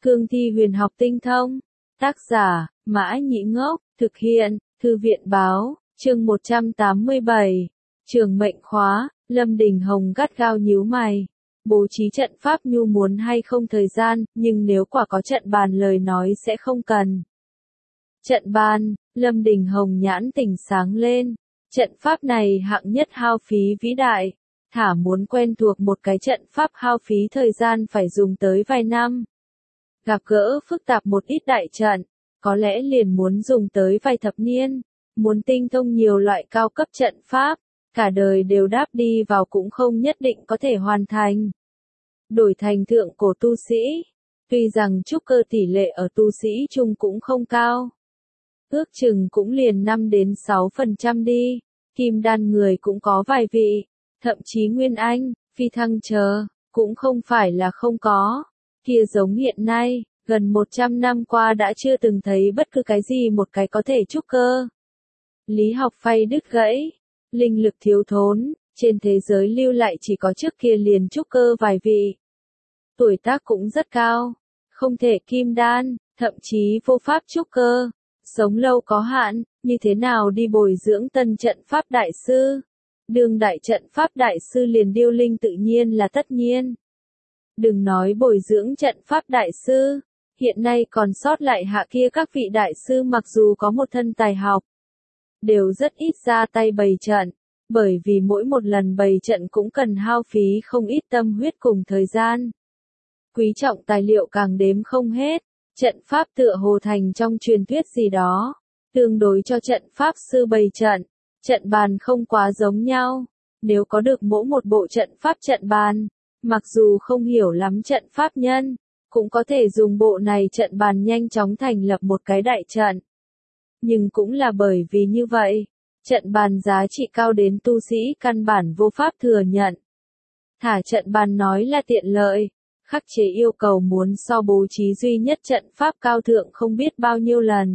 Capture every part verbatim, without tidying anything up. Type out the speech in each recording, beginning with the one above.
Cương thi huyền học tinh thông. Tác giả, Mã Nhĩ Ngốc, thực hiện, Thư viện báo, chương một trăm tám mươi bảy. Trường mệnh khóa, Lâm Đình Hồng gắt gao nhíu mày. Bố trí trận pháp nhu muốn hay không thời gian, nhưng nếu quả có trận bàn lời nói sẽ không cần. Trận bàn, Lâm Đình Hồng nhãn tỉnh sáng lên. Trận pháp này hạng nhất hao phí vĩ đại. Thả muốn quen thuộc một cái trận pháp hao phí thời gian phải dùng tới vài năm. Gặp gỡ phức tạp một ít đại trận, có lẽ liền muốn dùng tới vài thập niên. Muốn tinh thông nhiều loại cao cấp trận pháp, cả đời đều đáp đi vào cũng không nhất định có thể hoàn thành. Đổi thành thượng cổ tu sĩ, tuy rằng trúc cơ tỷ lệ ở tu sĩ chung cũng không cao. Ước chừng cũng liền năm đến sáu phần trăm đi, kim đan người cũng có vài vị, thậm chí nguyên anh, phi thăng chờ, cũng không phải là không có. Kia giống hiện nay, gần một trăm năm qua đã chưa từng thấy bất cứ cái gì một cái có thể trúc cơ. Lý học phay đứt gãy, linh lực thiếu thốn, trên thế giới lưu lại chỉ có trước kia liền trúc cơ vài vị. Tuổi tác cũng rất cao, không thể kim đan, thậm chí vô pháp trúc cơ. Sống lâu có hạn, như thế nào đi bồi dưỡng tân trận pháp đại sư? Đương đại trận pháp đại sư liền điêu linh tự nhiên là tất nhiên. Đừng nói bồi dưỡng trận pháp đại sư, hiện nay còn sót lại hạ kia các vị đại sư mặc dù có một thân tài học, đều rất ít ra tay bày trận, bởi vì mỗi một lần bày trận cũng cần hao phí không ít tâm huyết cùng thời gian. Quý trọng tài liệu càng đếm không hết, trận pháp tựa hồ thành trong truyền thuyết gì đó, tương đối cho trận pháp sư bày trận, trận bàn không quá giống nhau, nếu có được mỗi một bộ trận pháp trận bàn, mặc dù không hiểu lắm trận pháp nhân, cũng có thể dùng bộ này trận bàn nhanh chóng thành lập một cái đại trận. Nhưng cũng là bởi vì như vậy, trận bàn giá trị cao đến tu sĩ căn bản vô pháp thừa nhận. Thả trận bàn nói là tiện lợi, khắc chế yêu cầu muốn so bố trí duy nhất trận pháp cao thượng không biết bao nhiêu lần.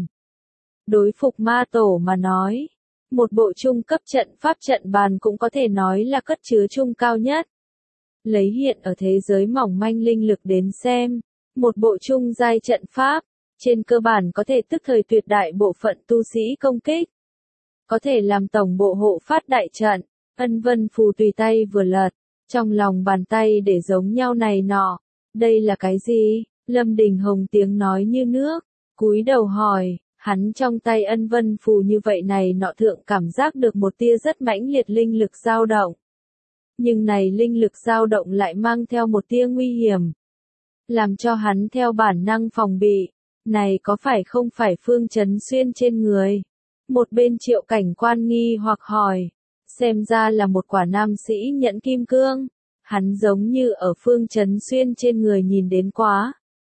Đối phục ma tổ mà nói, một bộ trung cấp trận pháp trận bàn cũng có thể nói là cất chứa trung cao nhất. Lấy hiện ở thế giới mỏng manh linh lực đến xem, một bộ trung giai trận pháp, trên cơ bản có thể tức thời tuyệt đại bộ phận tu sĩ công kích. Có thể làm tổng bộ hộ phát đại trận, Ân Vân Phù tùy tay vừa lật, trong lòng bàn tay để giống nhau này nọ. Đây là cái gì? Lâm Đình Hồng tiếng nói như nước, cúi đầu hỏi, hắn trong tay Ân Vân Phù như vậy này nọ thượng cảm giác được một tia rất mãnh liệt linh lực dao động. Nhưng này linh lực dao động lại mang theo một tia nguy hiểm, làm cho hắn theo bản năng phòng bị, này có phải không phải Phương Chấn Xuyên trên người? Một bên Triệu Cảnh Quan nghi hoặc hỏi, xem ra là một quả nam sĩ nhẫn kim cương, hắn giống như ở Phương Chấn Xuyên trên người nhìn đến quá.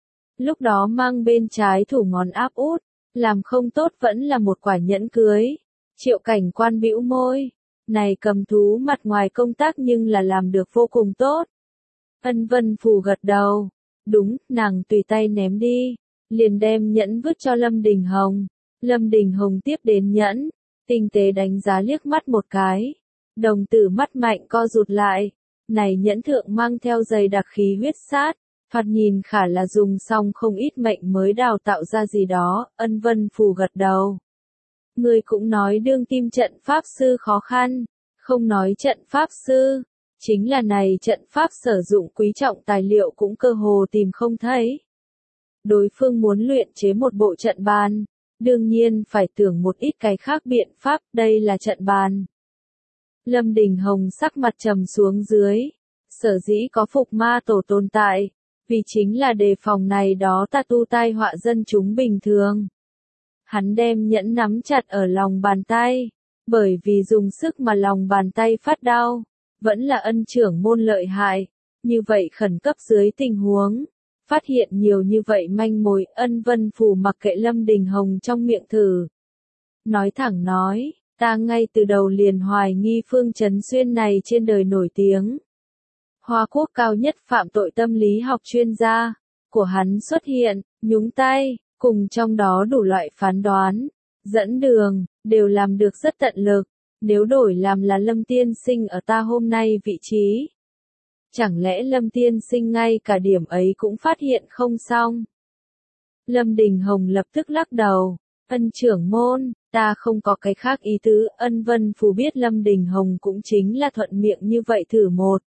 Lúc đó mang bên trái thủ ngón áp út, làm không tốt vẫn là một quả nhẫn cưới. Triệu Cảnh Quan bĩu môi, này cầm thú mặt ngoài công tác nhưng là làm được vô cùng tốt. Ân Vân Phù gật đầu, đúng, nàng tùy tay ném đi, liền đem nhẫn vứt cho Lâm Đình Hồng. Lâm Đình Hồng tiếp đến nhẫn, tinh tế đánh giá liếc mắt một cái, đồng tử mắt mạnh co rụt lại, này nhẫn thượng mang theo dày đặc khí huyết sát, thoạt nhìn khả là dùng xong không ít mệnh mới đào tạo ra gì đó. Ân Vân Phù gật đầu. Người cũng nói đương kim trận pháp sư khó khăn, không nói trận pháp sư, chính là này trận pháp sử dụng quý trọng tài liệu cũng cơ hồ tìm không thấy. Đối phương muốn luyện chế một bộ trận bàn, đương nhiên phải tưởng một ít cái khác biện pháp, đây là trận bàn. Lâm Đình Hồng sắc mặt trầm xuống dưới, sở dĩ có phục ma tổ tồn tại, vì chính là đề phòng này đó ta tu tai họa dân chúng bình thường. Hắn đem nhẫn nắm chặt ở lòng bàn tay, bởi vì dùng sức mà lòng bàn tay phát đau, vẫn là ân trưởng môn lợi hại, như vậy khẩn cấp dưới tình huống. Phát hiện nhiều như vậy manh mối, Ân Vân Phù mặc kệ Lâm Đình Hồng trong miệng thử. Nói thẳng nói, ta ngay từ đầu liền hoài nghi Phương Chấn Xuyên này trên đời nổi tiếng. Hoa quốc cao nhất phạm tội tâm lý học chuyên gia, của hắn xuất hiện, nhúng tay, cùng trong đó đủ loại phán đoán, dẫn đường, đều làm được rất tận lực, nếu đổi làm là Lâm Tiên Sinh ở ta hôm nay vị trí. Chẳng lẽ Lâm Tiên Sinh ngay cả điểm ấy cũng phát hiện không xong? Lâm Đình Hồng lập tức lắc đầu. Ân trưởng môn, ta không có cái khác ý tứ. Ân Vân Phù biết Lâm Đình Hồng cũng chính là thuận miệng như vậy thử một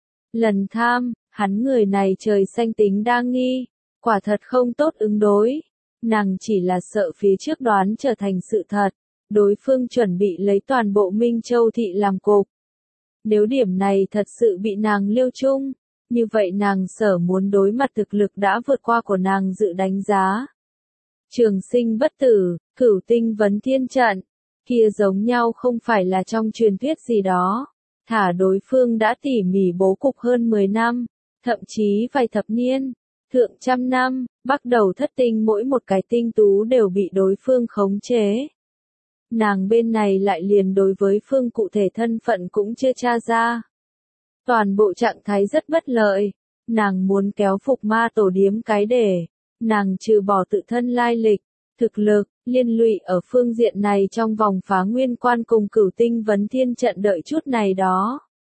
lần tham, hắn người này trời xanh tính đa nghi, quả thật không tốt ứng đối. Nàng chỉ là sợ phía trước đoán trở thành sự thật, đối phương chuẩn bị lấy toàn bộ Minh Châu thị làm cục. Nếu điểm này thật sự bị nàng liêu chung, như vậy nàng sở muốn đối mặt thực lực đã vượt qua của nàng dự đánh giá. Trường sinh bất tử, cửu tinh vấn thiên trận, kia giống nhau không phải là trong truyền thuyết gì đó. Thả đối phương đã tỉ mỉ bố cục hơn mười năm, thậm chí vài thập niên, thượng trăm năm, bắt đầu thất tinh mỗi một cái tinh tú đều bị đối phương khống chế. Nàng bên này lại liền đối với phương cụ thể thân phận cũng chưa tra ra. Toàn bộ trạng thái rất bất lợi, nàng muốn kéo phục ma tổ điếm cái để, nàng trừ bỏ tự thân lai lịch, thực lực, liên lụy ở phương diện này trong vòng phá nguyên quan cùng cửu tinh vấn thiên trận đợi chút này đó.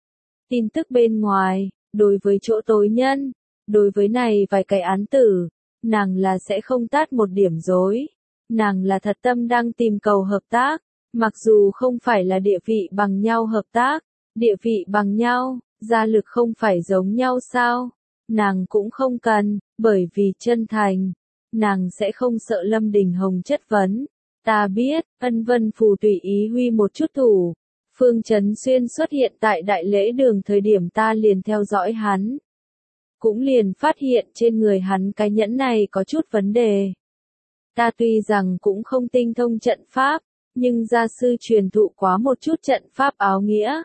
Tin tức bên ngoài, đối với chỗ tối nhân, đối với này vài cái án tử, nàng là sẽ không tát một điểm dối. Nàng là thật tâm đang tìm cầu hợp tác, mặc dù không phải là địa vị bằng nhau hợp tác, địa vị bằng nhau, gia lực không phải giống nhau sao? Nàng cũng không cần, bởi vì chân thành, nàng sẽ không sợ Lâm Đình Hồng chất vấn. Ta biết, Ân Vân Phù tùy ý huy một chút thủ. Phương Chấn Xuyên xuất hiện tại đại lễ đường thời điểm ta liền theo dõi hắn. Cũng liền phát hiện trên người hắn cái nhẫn này có chút vấn đề. Ta tuy rằng cũng không tinh thông trận pháp, nhưng gia sư truyền thụ quá một chút trận pháp áo nghĩa.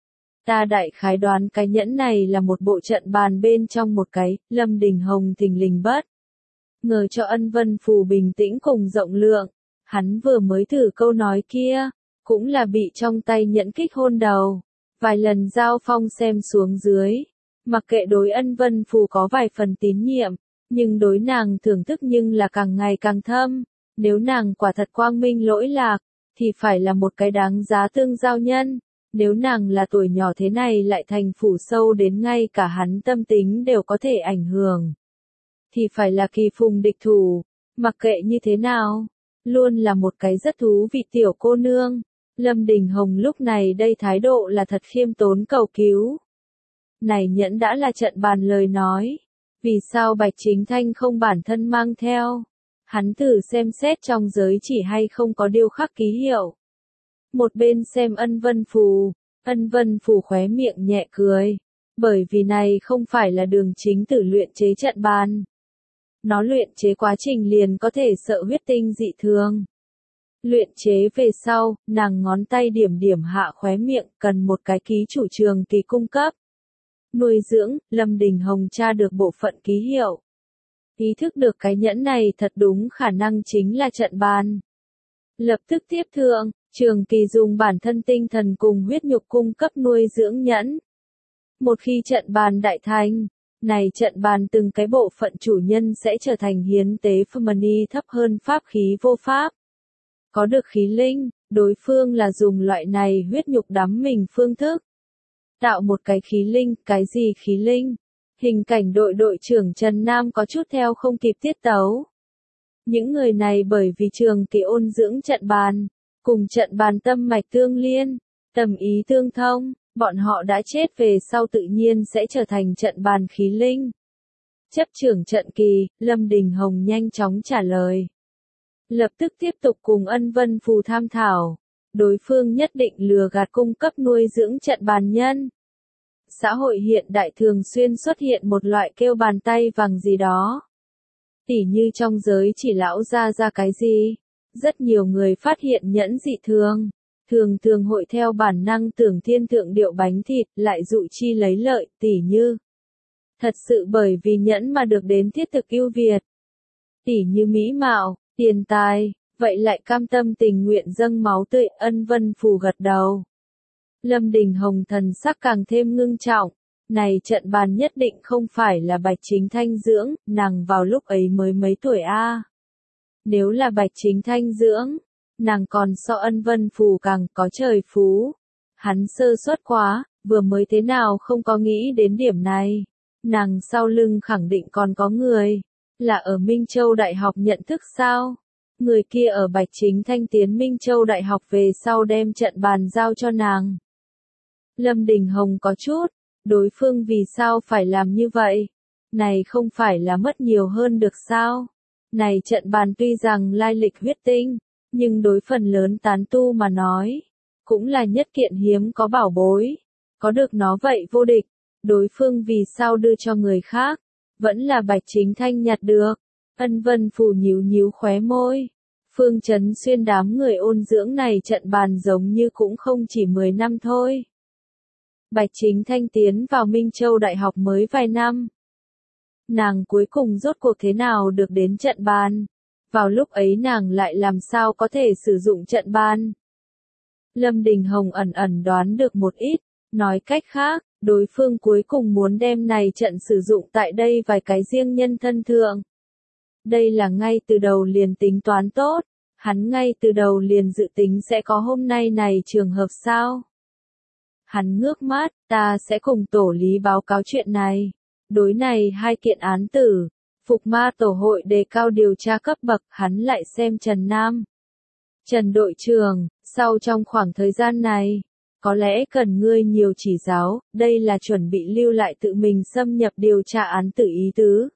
Ta đại khái đoán cái nhẫn này là một bộ trận bàn bên trong một cái. Lâm Đình Hồng thình lình bất ngờ cho Ân Vân Phù bình tĩnh cùng rộng lượng. Hắn vừa mới thử câu nói kia, cũng là bị trong tay nhẫn kích hôn đầu. Vài lần giao phong xem xuống dưới, mặc kệ đối Ân Vân Phù có vài phần tín nhiệm, nhưng đối nàng thưởng thức nhưng là càng ngày càng thâm. Nếu nàng quả thật quang minh lỗi lạc, thì phải là một cái đáng giá tương giao nhân. Nếu nàng là tuổi nhỏ thế này lại thành phủ sâu đến ngay cả hắn tâm tính đều có thể ảnh hưởng, thì phải là kỳ phùng địch thủ. Mặc kệ như thế nào, luôn là một cái rất thú vị tiểu cô nương. Lâm Đình Hồng lúc này đây thái độ là thật khiêm tốn cầu cứu. Này nhẫn đã là trận bàn lời nói, vì sao Bạch Chính Thanh không bản thân mang theo? Hắn thử xem xét trong giới chỉ hay không có điêu khắc ký hiệu. Một bên xem Ân Vân Phù, Ân Vân Phù khóe miệng nhẹ cười, bởi vì này không phải là đường chính tử luyện chế trận bàn. Nó luyện chế quá trình liền có thể sợ huyết tinh dị thường. Luyện chế về sau, nàng ngón tay điểm điểm hạ khóe miệng, cần một cái ký chủ trường kỳ cung cấp. Nuôi dưỡng, Lâm Đình Hồng tra được bộ phận ký hiệu. Ý thức được cái nhẫn này thật đúng khả năng chính là trận bàn. Lập tức tiếp thượng, trường kỳ dùng bản thân tinh thần cùng huyết nhục cung cấp nuôi dưỡng nhẫn. Một khi trận bàn đại thành, này trận bàn từng cái bộ phận chủ nhân sẽ trở thành hiến tế Phamani thấp hơn pháp khí vô pháp. Có được khí linh, đối phương là dùng loại này huyết nhục đắm mình phương thức. Tạo một cái khí linh, cái gì khí linh? Hình cảnh đội đội trưởng Trần Nam có chút theo không kịp tiết tấu. Những người này bởi vì trường kỳ ôn dưỡng trận bàn, cùng trận bàn tâm mạch tương liên, tầm ý tương thông, bọn họ đã chết về sau tự nhiên sẽ trở thành trận bàn khí linh. Chấp trưởng trận kỳ, Lâm Đình Hồng nhanh chóng trả lời. Lập tức tiếp tục cùng Ân Vân Phù tham thảo. Đối phương nhất định lừa gạt cung cấp nuôi dưỡng trận bàn nhân. Xã hội hiện đại thường xuyên xuất hiện một loại kêu bàn tay vàng gì đó. Tỉ như trong giới chỉ lão ra ra cái gì. Rất nhiều người phát hiện nhẫn dị thường. Thường thường hội theo bản năng tưởng thiên thượng điệu bánh thịt lại dụ chi lấy lợi, tỉ như. Thật sự bởi vì nhẫn mà được đến thiết thực ưu việt. Tỉ như mỹ mạo, tiền tài, vậy lại cam tâm tình nguyện dâng máu tươi. Ân Vân Phù gật đầu. Lâm Đình Hồng thần sắc càng thêm ngưng trọng. Này trận bàn nhất định không phải là Bạch Chính Thanh dưỡng, nàng vào lúc ấy mới mấy tuổi a. Nếu là Bạch Chính Thanh dưỡng, nàng còn so Ân Vân Phù càng có trời phú. Hắn sơ suất quá, vừa mới thế nào không có nghĩ đến điểm này. Nàng sau lưng khẳng định còn có người. Là ở Minh Châu Đại học nhận thức sao? Người kia ở Bạch Chính Thanh tiến Minh Châu Đại học về sau đem trận bàn giao cho nàng. Lâm Đình Hồng có chút, đối phương vì sao phải làm như vậy? Này không phải là mất nhiều hơn được sao? Này trận bàn tuy rằng lai lịch huyết tinh, nhưng đối phần lớn tán tu mà nói, cũng là nhất kiện hiếm có bảo bối. Có được nó vậy vô địch, đối phương vì sao đưa cho người khác? Vẫn là Bạch Chính Thanh nhặt được. Ân Vân Phù nhíu nhíu khóe môi. Phương Chấn Xuyên đám người ôn dưỡng này trận bàn giống như cũng không chỉ mười năm thôi. Bạch Chính Thanh tiến vào Minh Châu Đại học mới vài năm. Nàng cuối cùng rốt cuộc thế nào được đến trận bàn? Vào lúc ấy nàng lại làm sao có thể sử dụng trận bàn? Lâm Đình Hồng ẩn ẩn đoán được một ít, nói cách khác, đối phương cuối cùng muốn đem này trận sử dụng tại đây vài cái riêng nhân thân thượng. Đây là ngay từ đầu liền tính toán tốt, hắn ngay từ đầu liền dự tính sẽ có hôm nay này trường hợp sao? Hắn ngước mắt, ta sẽ cùng tổ lý báo cáo chuyện này. Đối này hai kiện án tử, Phục Ma Tổ hội đề cao điều tra cấp bậc, hắn lại xem Trần Nam. Trần đội trưởng, sau trong khoảng thời gian này, có lẽ cần ngươi nhiều chỉ giáo, đây là chuẩn bị lưu lại tự mình xâm nhập điều tra án tử ý tứ.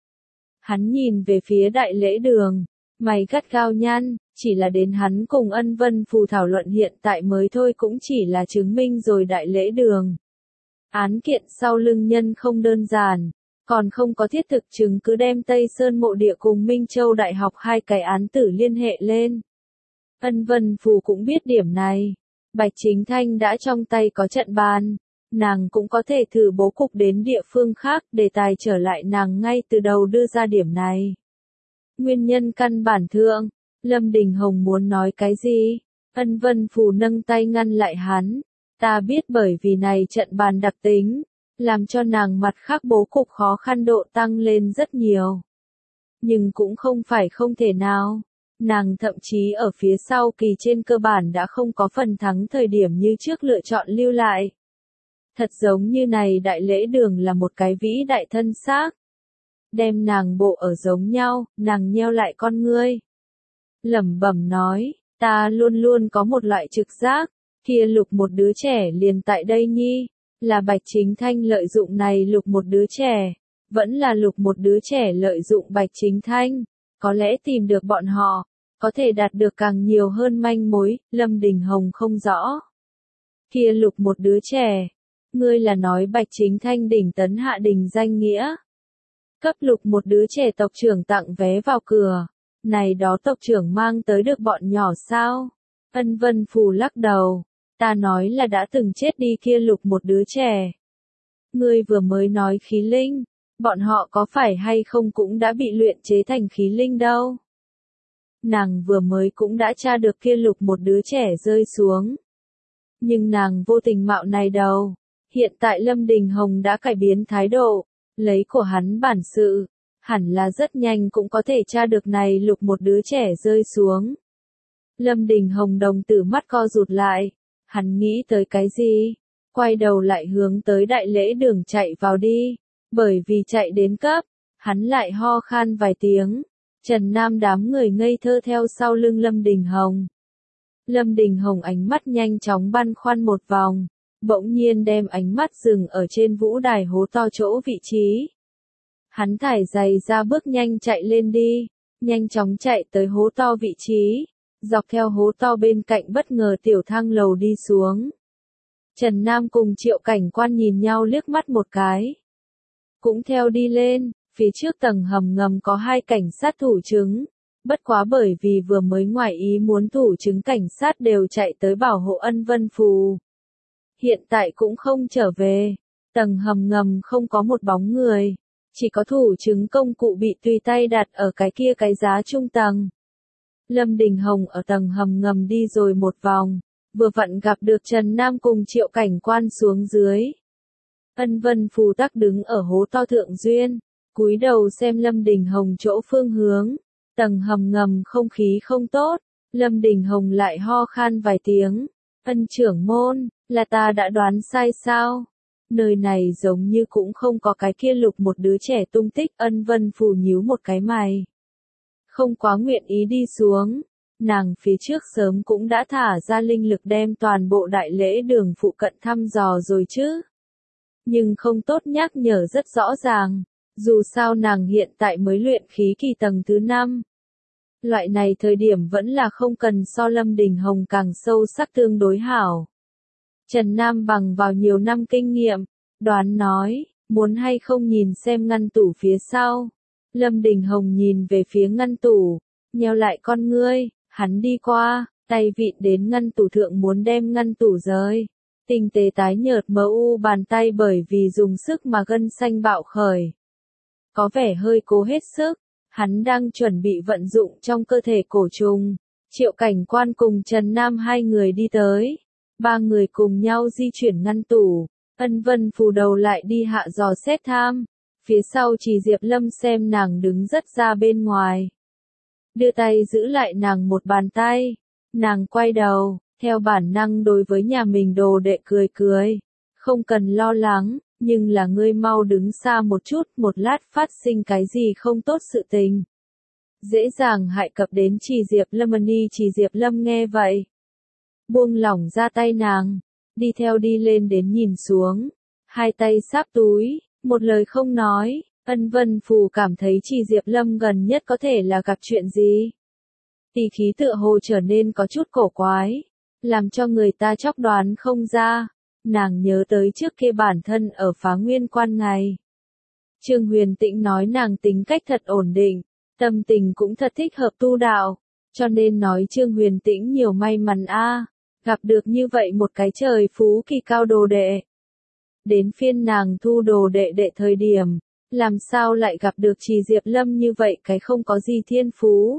Hắn nhìn về phía đại lễ đường, mày gắt gao nhăn, chỉ là đến hắn cùng Ân Vân Phù thảo luận hiện tại mới thôi cũng chỉ là chứng minh rồi đại lễ đường. Án kiện sau lưng nhân không đơn giản, còn không có thiết thực chứng cứ đem Tây Sơn Mộ Địa cùng Minh Châu Đại học hai cái án tử liên hệ lên. Ân Vân Phù cũng biết điểm này. Bạch Chính Thanh đã trong tay có trận bàn, nàng cũng có thể thử bố cục đến địa phương khác, đề tài trở lại nàng ngay từ đầu đưa ra điểm này. Nguyên nhân căn bản thượng, Lâm Đình Hồng muốn nói cái gì? Ân Vân Phù nâng tay ngăn lại hắn. Ta biết bởi vì này trận bàn đặc tính, làm cho nàng mặt khác bố cục khó khăn độ tăng lên rất nhiều. Nhưng cũng không phải không thể nào. Nàng thậm chí ở phía sau kỳ trên cơ bản đã không có phần thắng thời điểm như trước lựa chọn lưu lại. Thật giống như này đại lễ đường là một cái vĩ đại thân xác. Đem nàng bộ ở giống nhau, nàng nheo lại con ngươi. Lẩm bẩm nói, ta luôn luôn có một loại trực giác, kia lục một đứa trẻ liền tại đây nhi, là Bạch Chính Thanh lợi dụng này lục một đứa trẻ, vẫn là lục một đứa trẻ lợi dụng Bạch Chính Thanh, có lẽ tìm được bọn họ, có thể đạt được càng nhiều hơn manh mối, Lâm Đình Hồng không rõ. Kia lục một đứa trẻ, ngươi là nói Bạch Chính Thanh đỉnh tấn hạ đình danh nghĩa. Cấp lục một đứa trẻ tộc trưởng tặng vé vào cửa, này đó tộc trưởng mang tới được bọn nhỏ sao? Ân Vân Phù lắc đầu, ta nói là đã từng chết đi kia lục một đứa trẻ. Ngươi vừa mới nói khí linh, bọn họ có phải hay không cũng đã bị luyện chế thành khí linh đâu. Nàng vừa mới cũng đã tra được kia lục một đứa trẻ rơi xuống. Nhưng nàng vô tình mạo này đầu. Hiện tại Lâm Đình Hồng đã cải biến thái độ, lấy của hắn bản sự, hẳn là rất nhanh cũng có thể tra được này lục một đứa trẻ rơi xuống. Lâm Đình Hồng đồng tử mắt co rụt lại, hắn nghĩ tới cái gì? Quay đầu lại hướng tới đại lễ đường chạy vào đi, bởi vì chạy đến cấp, hắn lại ho khan vài tiếng. Trần Nam đám người ngây thơ theo sau lưng Lâm Đình Hồng. Lâm Đình Hồng ánh mắt nhanh chóng băn khoăn một vòng, bỗng nhiên đem ánh mắt dừng ở trên vũ đài hố to chỗ vị trí. Hắn thải giày ra bước nhanh chạy lên đi, nhanh chóng chạy tới hố to vị trí, dọc theo hố to bên cạnh bất ngờ tiểu thang lầu đi xuống. Trần Nam cùng Triệu Cảnh Quan nhìn nhau liếc mắt một cái. Cũng theo đi lên, phía trước tầng hầm ngầm có hai cảnh sát thủ chứng. Bất quá bởi vì vừa mới ngoài ý muốn thủ chứng cảnh sát đều chạy tới bảo hộ Ân Vân Phù. Hiện tại cũng không trở về, tầng hầm ngầm không có một bóng người, chỉ có thủ chứng công cụ bị tùy tay đặt ở cái kia cái giá trung tầng. Lâm Đình Hồng ở tầng hầm ngầm đi rồi một vòng, vừa vặn gặp được Trần Nam cùng Triệu Cảnh Quan xuống dưới. Ân Vân Phù tắc đứng ở hố to thượng duyên, cúi đầu xem Lâm Đình Hồng chỗ phương hướng. Tầng hầm ngầm không khí không tốt, Lâm Đình Hồng lại ho khan vài tiếng. Ân trưởng môn, là ta đã đoán sai sao? nơi này giống như cũng không có cái kia lục một đứa trẻ tung tích. Ân Vân Phù nhíu một cái mày. Không quá nguyện ý đi xuống. Nàng phía trước sớm cũng đã thả ra linh lực đem toàn bộ đại lễ đường phụ cận thăm dò rồi chứ. Nhưng không tốt nhắc nhở rất rõ ràng. Dù sao nàng hiện tại mới luyện khí kỳ tầng thứ năm. Loại này thời điểm vẫn là không cần so Lâm Đình Hồng càng sâu sắc tương đối hảo. Trần Nam bằng vào nhiều năm kinh nghiệm, đoán nói, muốn hay không nhìn xem ngăn tủ phía sau. Lâm Đình Hồng nhìn về phía ngăn tủ, nheo lại con ngươi, hắn đi qua, tay vịn đến ngăn tủ thượng muốn đem ngăn tủ rời. Tinh tế tái nhợt mờ u bàn tay bởi vì dùng sức mà gân xanh bạo khởi. Có vẻ hơi cố hết sức, hắn đang chuẩn bị vận dụng trong cơ thể cổ trùng. Triệu Cảnh Quan cùng Trần Nam hai người đi tới. Ba người cùng nhau di chuyển ngăn tủ. Ân Vân Phù đầu lại đi hạ dò xét tham. Phía sau chỉ Diệp Lâm xem nàng đứng rất ra bên ngoài. Đưa tay giữ lại nàng một bàn tay. Nàng quay đầu, theo bản năng đối với nhà mình đồ đệ cười cười. Không cần lo lắng, nhưng là ngươi mau đứng xa một chút, một lát phát sinh cái gì không tốt sự tình. Dễ dàng hại cập đến chỉ Diệp Lâm. Ni chỉ Diệp Lâm nghe vậy. Buông lỏng ra tay nàng, đi theo đi lên đến nhìn xuống. Hai tay sáp túi, một lời không nói. Ân Vân Phù cảm thấy chỉ Diệp Lâm gần nhất có thể là gặp chuyện gì. Tỷ khí tựa hồ trở nên có chút cổ quái, làm cho người ta chóc đoán không ra. Nàng nhớ tới trước kia bản thân ở Phá Nguyên Quan ngày. Trương Huyền Tĩnh nói nàng tính cách thật ổn định, tâm tình cũng thật thích hợp tu đạo, cho nên nói Trương Huyền Tĩnh nhiều may mắn a, gặp được như vậy một cái trời phú kỳ cao đồ đệ. Đến phiên nàng thu đồ đệ đệ thời điểm, làm sao lại gặp được Trì Diệp Lâm như vậy cái không có gì thiên phú.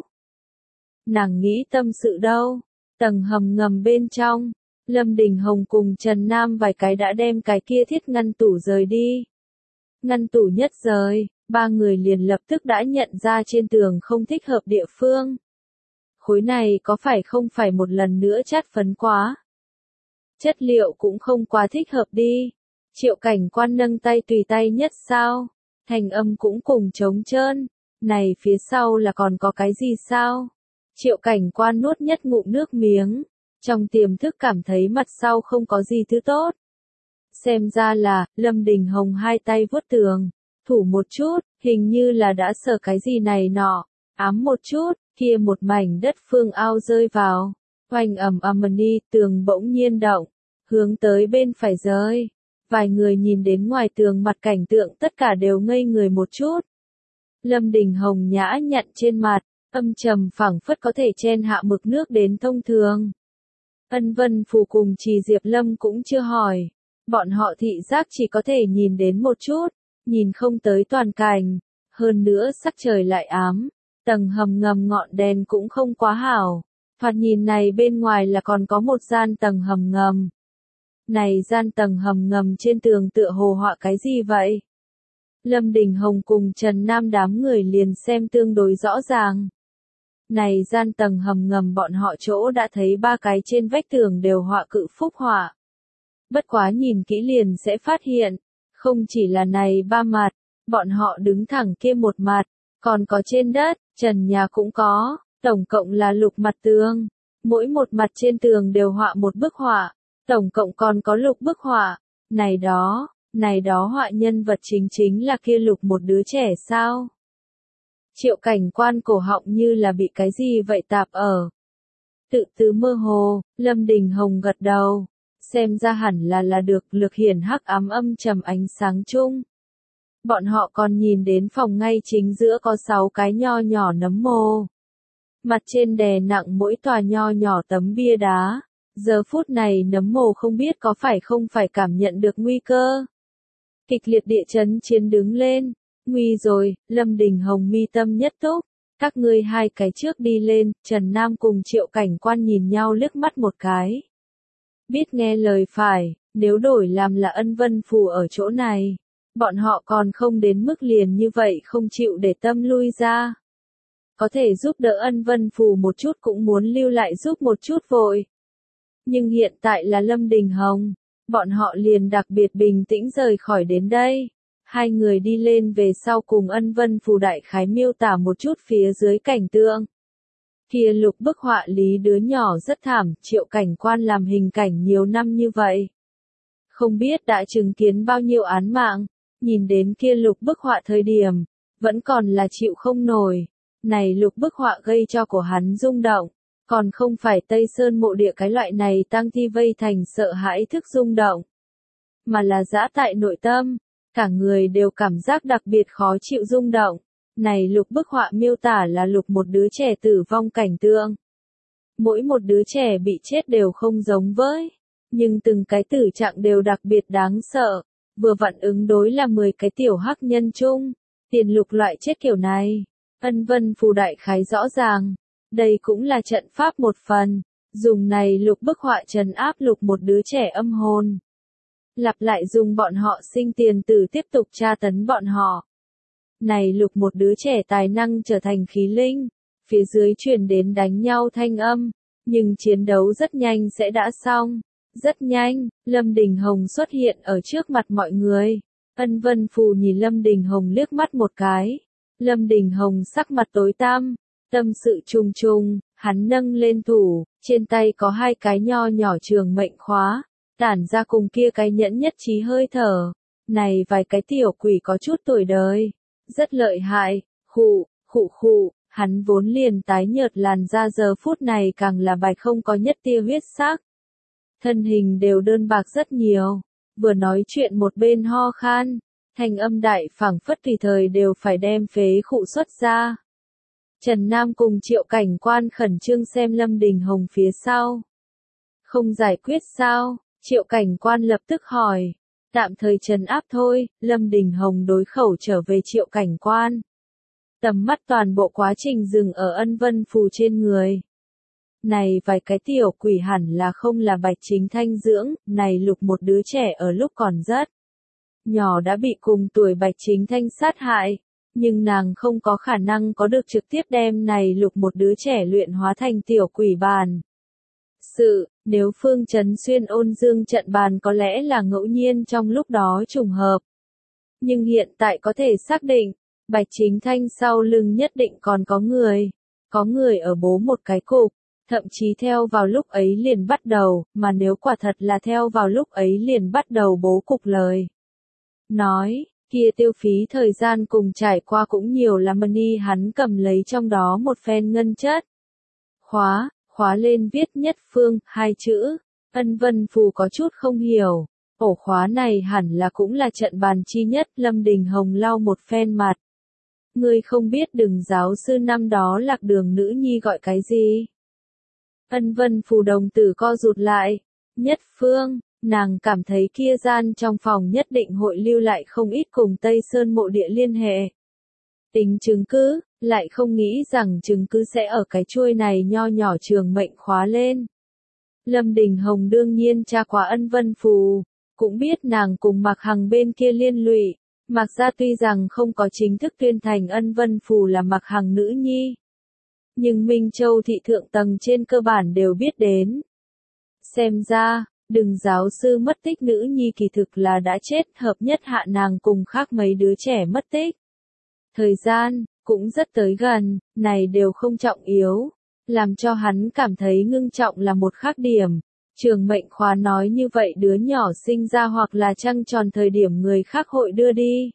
Nàng nghĩ tâm sự đâu, tầng hầm ngầm bên trong. Lâm Đình Hồng cùng Trần Nam vài cái đã đem cái kia thiết ngăn tủ rời đi. Ngăn tủ nhất rời, ba người liền lập tức đã nhận ra trên tường không thích hợp địa phương. Khối này có phải không phải một lần nữa chát phấn quá? Chất liệu cũng không quá thích hợp đi. Triệu Cảnh Quan nâng tay tùy tay nhất sao? Thành âm cũng cùng trống trơn. Này phía sau là còn có cái gì sao? Triệu Cảnh Quan nuốt nhất ngụm nước miếng. Trong tiềm thức cảm thấy mặt sau không có gì thứ tốt. Xem ra là, Lâm Đình Hồng hai tay vuốt tường, thủ một chút, hình như là đã sợ cái gì này nọ, ám một chút, kia một mảnh đất phương ao rơi vào. Oanh ầm ầm đi, tường bỗng nhiên động, hướng tới bên phải rơi. Vài người nhìn đến ngoài tường mặt cảnh tượng tất cả đều ngây người một chút. Lâm Đình Hồng nhã nhặn trên mặt, âm trầm phảng phất có thể chen hạ mực nước đến thông thường. Ân Vân Phù cùng Trì Diệp Lâm cũng chưa hỏi. Bọn họ thị giác chỉ có thể nhìn đến một chút, nhìn không tới toàn cảnh. Hơn nữa sắc trời lại ám, tầng hầm ngầm ngọn đèn cũng không quá hảo. Thoạt nhìn này bên ngoài là còn có một gian tầng hầm ngầm. Này gian tầng hầm ngầm trên tường tựa hồ họa cái gì vậy? Lâm Đình Hồng cùng Trần Nam đám người liền xem tương đối rõ ràng. Này gian tầng hầm ngầm bọn họ chỗ đã thấy ba cái trên vách tường đều họa cự phúc họa. Bất quá nhìn kỹ liền sẽ phát hiện, không chỉ là này ba mặt, bọn họ đứng thẳng kia một mặt, còn có trên đất, trần nhà cũng có, tổng cộng là lục mặt tường. Mỗi một mặt trên tường đều họa một bức họa, tổng cộng còn có lục bức họa. Này đó, này đó họa nhân vật chính chính là kia lục một đứa trẻ sao? Triệu Cảnh Quan cổ họng như là bị cái gì vậy tạp ở. Tự tứ mơ hồ, Lâm Đình Hồng gật đầu. Xem ra hẳn là là được lực hiển hắc ám âm trầm ánh sáng chung. Bọn họ còn nhìn đến phòng ngay chính giữa có sáu cái nho nhỏ nấm mồ. Mặt trên đè nặng mỗi tòa nho nhỏ tấm bia đá. Giờ phút này nấm mồ không biết có phải không phải cảm nhận được nguy cơ. Kịch liệt địa chấn chiến đứng lên. Nguy rồi, Lâm Đình Hồng mi tâm nhất túc. Các ngươi hai cái trước đi lên, Trần Nam cùng Triệu Cảnh Quan nhìn nhau liếc mắt một cái. Biết nghe lời phải, nếu đổi làm là Ân Vân Phù ở chỗ này, bọn họ còn không đến mức liền như vậy không chịu để tâm lui ra. Có thể giúp đỡ Ân Vân Phù một chút cũng muốn lưu lại giúp một chút vội. Nhưng hiện tại là Lâm Đình Hồng, bọn họ liền đặc biệt bình tĩnh rời khỏi đến đây. Hai người đi lên về sau cùng Ân Vân Phù đại khái miêu tả một chút phía dưới cảnh tượng. Kia lục bức họa lý đứa nhỏ rất thảm, Triệu cảnh quan làm hình cảnh nhiều năm như vậy. Không biết đã chứng kiến bao nhiêu án mạng, nhìn đến kia lục bức họa thời điểm, vẫn còn là chịu không nổi. Này lục bức họa gây cho của hắn rung động, còn không phải Tây Sơn mộ địa cái loại này tang thi vây thành sợ hãi thức rung động, mà là dã tại nội tâm, cả người đều cảm giác đặc biệt khó chịu rung động. Này lục bức họa miêu tả là lục một đứa trẻ tử vong cảnh tượng. Mỗi một đứa trẻ bị chết đều không giống với, nhưng từng cái tử trạng đều đặc biệt đáng sợ, vừa vặn ứng đối là mười cái tiểu hắc nhân chung, tiền lục loại chết kiểu này. Ân Vân Phù đại khái rõ ràng, đây cũng là trận pháp một phần, dùng này lục bức họa trấn áp lục một đứa trẻ âm hồn. Lặp lại dùng bọn họ sinh tiền tử tiếp tục tra tấn bọn họ. Này lục một đứa trẻ tài năng trở thành khí linh, phía dưới truyền đến đánh nhau thanh âm, nhưng chiến đấu rất nhanh sẽ đã xong. Rất nhanh, Lâm Đình Hồng xuất hiện ở trước mặt mọi người. Ân Vân Phù nhìn Lâm Đình Hồng liếc mắt một cái. Lâm Đình Hồng sắc mặt tối tăm, tâm sự trùng trùng, hắn nâng lên thủ, trên tay có hai cái nho nhỏ trường mệnh khóa, tản ra cùng kia cái nhẫn nhất trí hơi thở. Này vài cái tiểu quỷ có chút tuổi đời, rất lợi hại, khụ, khụ khụ, hắn vốn liền tái nhợt làn da giờ phút này càng là bạch không có nhất tia huyết sắc. Thân hình đều đơn bạc rất nhiều, vừa nói chuyện một bên ho khan, thanh âm đại phảng phất tùy thời đều phải đem phế khụ xuất ra. Trần Nam cùng Triệu cảnh quan khẩn trương xem Lâm Đình Hồng phía sau. Không giải quyết sao? Triệu cảnh quan lập tức hỏi. Tạm thời trấn áp thôi, Lâm Đình Hồng đối khẩu trở về Triệu cảnh quan. Tầm mắt toàn bộ quá trình dừng ở Ân Vân Phù trên người. Này vài cái tiểu quỷ hẳn là không là Bạch Chính Thanh dưỡng, này lục một đứa trẻ ở lúc còn rất nhỏ đã bị cùng tuổi Bạch Chính Thanh sát hại, nhưng nàng không có khả năng có được trực tiếp đem này lục một đứa trẻ luyện hóa thành tiểu quỷ bàn. Sự, nếu Phương Trấn Xuyên ôn dương trận bàn có lẽ là ngẫu nhiên trong lúc đó trùng hợp. Nhưng hiện tại có thể xác định, Bạch Chính Thanh sau lưng nhất định còn có người, có người ở bố một cái cục. Thậm chí theo vào lúc ấy liền bắt đầu, mà nếu quả thật là theo vào lúc ấy liền bắt đầu bố cục lời. Nói, kia tiêu phí thời gian cùng trải qua cũng nhiều là money hắn cầm lấy trong đó một phen ngân chất. Khóa, khóa lên viết nhất phương, hai chữ, Ân Vân Phù có chút không hiểu, ổ khóa này hẳn là cũng là trận bàn chi nhất. Lâm Đình Hồng lau một phen mặt. Ngươi không biết Đừng giáo sư năm đó lạc đường nữ nhi gọi cái gì? Ân Vân Phù đồng tử co rụt lại. Nhất phương, nàng cảm thấy kia gian trong phòng nhất định hội lưu lại không ít cùng Tây Sơn mộ địa liên hệ. Tính chứng cứ, lại không nghĩ rằng chứng cứ sẽ ở cái chuôi này nho nhỏ trường mệnh khóa lên. Lâm Đình Hồng đương nhiên tra qua Ân Vân Phù, cũng biết nàng cùng Mạc Hằng bên kia liên lụy. Mạc gia tuy rằng không có chính thức tuyên thành Ân Vân Phù là Mạc Hằng nữ nhi, nhưng Minh Châu thị thượng tầng trên cơ bản đều biết đến. Xem ra, Đừng giáo sư mất tích nữ nhi kỳ thực là đã chết, hợp nhất hạ nàng cùng khác mấy đứa trẻ mất tích. Thời gian, cũng rất tới gần, này đều không trọng yếu, làm cho hắn cảm thấy ngưng trọng là một khác điểm. Trường mệnh khóa nói như vậy đứa nhỏ sinh ra hoặc là trăng tròn thời điểm người khác hội đưa đi.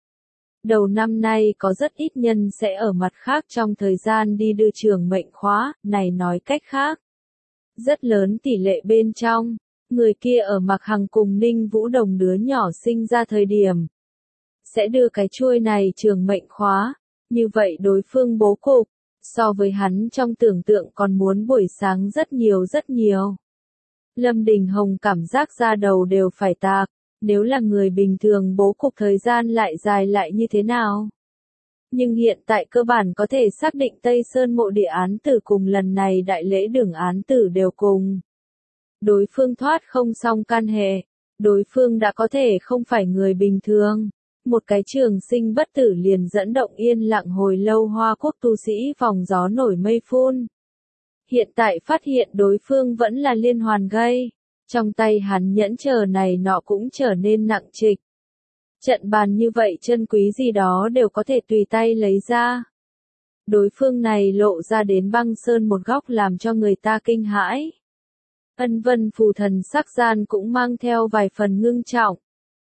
Đầu năm nay có rất ít nhân sẽ ở mặt khác trong thời gian đi đưa trường mệnh khóa, này nói cách khác. Rất lớn tỷ lệ bên trong, người kia ở Mạc Hằng cùng Ninh Vũ Đồng đứa nhỏ sinh ra thời điểm. Sẽ đưa cái chuôi này trường mệnh khóa, như vậy đối phương bố cục, so với hắn trong tưởng tượng còn muốn buổi sáng rất nhiều rất nhiều. Lâm Đình Hồng cảm giác da đầu đều phải tạc, nếu là người bình thường bố cục thời gian lại dài lại như thế nào. Nhưng hiện tại cơ bản có thể xác định Tây Sơn mộ địa án tử cùng lần này đại lễ đường án tử đều cùng. Đối phương thoát không xong can hệ, đối phương đã có thể không phải người bình thường. Một cái trường sinh bất tử liền dẫn động yên lặng hồi lâu Hoa Quốc tu sĩ phòng gió nổi mây phun. Hiện tại phát hiện đối phương vẫn là liên hoàn gây, Trong tay hắn nhẫn chờ này nọ cũng trở nên nặng trịch. Trận bàn như vậy chân quý gì đó đều có thể tùy tay lấy ra. Đối phương này lộ ra đến băng sơn một góc làm cho người ta kinh hãi. Ân Vân Phù thần sắc gian cũng mang theo vài phần ngưng trọng.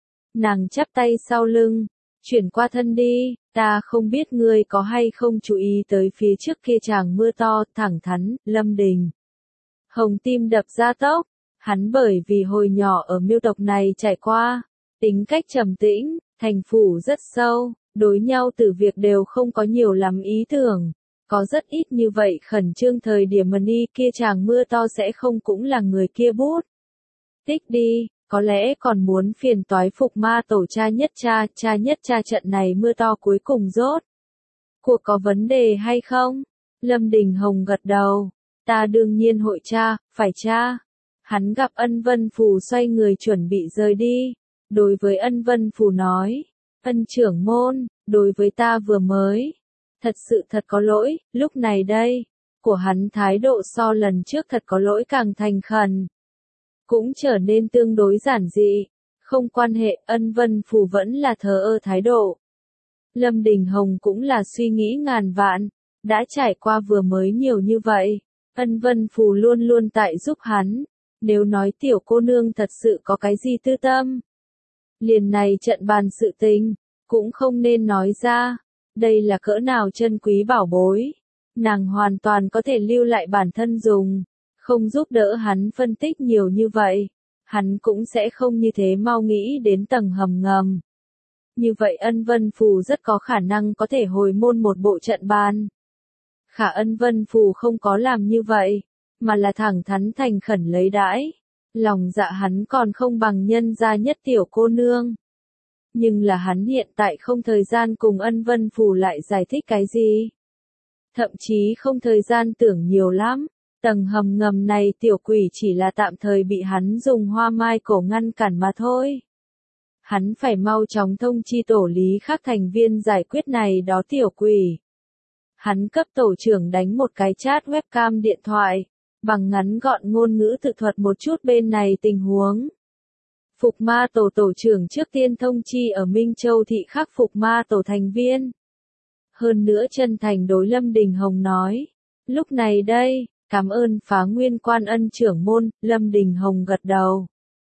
Nàng chắp tay sau lưng, chuyển qua thân đi, ta không biết ngươi có hay không chú ý tới phía trước kia tràng mưa to, thẳng thắn, Lâm Đình. Hồng tim đập ra tốc, hắn bởi vì hồi nhỏ ở miêu tộc này trải qua, tính cách trầm tĩnh, thành phủ rất sâu, đối nhau từ việc đều không có nhiều lắm ý tưởng. Có rất ít như vậy khẩn trương thời điểm mần y kia chàng mưa to sẽ không cũng là người kia bút. Tích đi, có lẽ còn muốn phiền toái phục ma tổ cha nhất cha, cha nhất cha trận này mưa to cuối cùng rốt. Cuộc có vấn đề hay không? Lâm Đình Hồng gật đầu, ta đương nhiên hội cha, phải cha. Hắn gặp Ân Vân Phù xoay người chuẩn bị rời đi. Đối với Ân Vân Phù nói, Ân trưởng môn, đối với ta vừa mới. Thật sự thật có lỗi, lúc này đây, của hắn thái độ so lần trước thật có lỗi càng thành khẩn. Cũng trở nên tương đối giản dị, không quan hệ, Ân Vân Phù vẫn là thờ ơ thái độ. Lâm Đình Hồng cũng là suy nghĩ ngàn vạn, đã trải qua vừa mới nhiều như vậy, Ân Vân Phù luôn luôn tại giúp hắn, nếu nói tiểu cô nương thật sự có cái gì tư tâm. Liền này trận bàn sự tình, cũng không nên nói ra. Đây là cỡ nào chân quý bảo bối. Nàng hoàn toàn có thể lưu lại bản thân dùng. Không giúp đỡ hắn phân tích nhiều như vậy. Hắn cũng sẽ không như thế mau nghĩ đến tầng hầm ngầm. Như vậy Ân Vân Phù rất có khả năng có thể hồi môn một bộ trận bàn. Khả Ân Vân Phù không có làm như vậy. Mà là thẳng thắn thành khẩn lấy đãi. Lòng dạ hắn còn không bằng nhân gia nhất tiểu cô nương. Nhưng là hắn hiện tại không thời gian cùng Ân Vân Phù lại giải thích cái gì. Thậm chí không thời gian tưởng nhiều lắm. Tầng hầm ngầm này tiểu quỷ chỉ là tạm thời bị hắn dùng hoa mai cổ ngăn cản mà thôi. Hắn phải mau chóng thông chi tổ lý khác thành viên giải quyết này đó tiểu quỷ. Hắn cấp tổ trưởng đánh một cái chat webcam điện thoại. Bằng ngắn gọn ngôn ngữ tự thuật một chút bên này tình huống. Phục ma tổ tổ trưởng trước tiên thông chi ở Minh Châu thị khắc phục ma tổ thành viên. Hơn nữa chân thành đối Lâm Đình Hồng nói. Lúc này đây, cảm ơn Phá Nguyên Quan Ân trưởng môn, Lâm Đình Hồng gật đầu.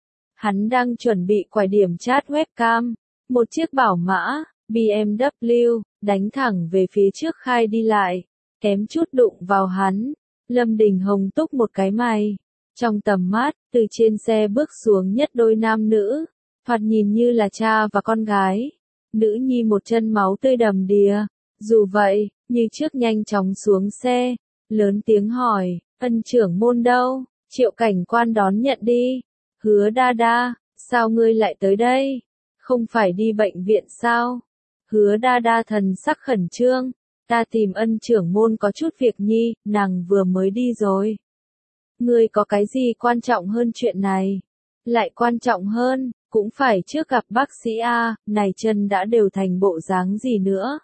Hắn đang chuẩn bị quải điểm chat webcam. Một chiếc bảo mã, bê em vê, đánh thẳng về phía trước khai đi lại. Kém chút đụng vào hắn. Lâm Đình Hồng túc một cái mày. Trong tầm mắt, từ trên xe bước xuống nhất đôi nam nữ. Thoạt nhìn như là cha và con gái. Nữ nhi một chân máu tươi đầm đìa. Dù vậy, như trước nhanh chóng xuống xe. Lớn tiếng hỏi, Ân trưởng môn đâu? Triệu cảnh quan đón nhận đi. Hứa đa đa, sao ngươi lại tới đây? Không phải đi bệnh viện sao? Hứa đa đa thần sắc khẩn trương. Ta tìm Ân trưởng môn có chút việc nhi, nàng vừa mới đi rồi. Ngươi có cái gì quan trọng hơn chuyện này? Lại quan trọng hơn, cũng phải trước gặp bác sĩ A, này chân đã đều thành bộ dáng gì nữa.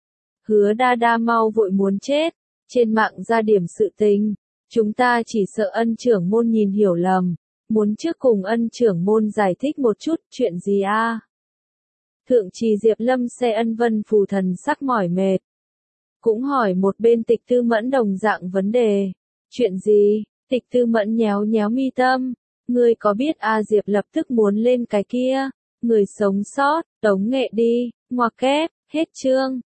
Hứa đa đa mau vội muốn chết, trên mạng ra điểm sự tình. Chúng ta chỉ sợ Ân trưởng môn nhìn hiểu lầm, muốn trước cùng Ân trưởng môn giải thích một chút chuyện gì A. Thượng trì Diệp Lâm xe Ân Vân Phù thần sắc mỏi mệt. Cũng hỏi một bên Tịch Tư Mẫn đồng dạng vấn đề. Chuyện gì? Tịch Tư Mẫn nhéo nhéo mi tâm. Ngươi có biết A Diệp lập tức muốn lên cái kia? Người sống sót, tống nghệ đi, ngoặc kép, hết chương.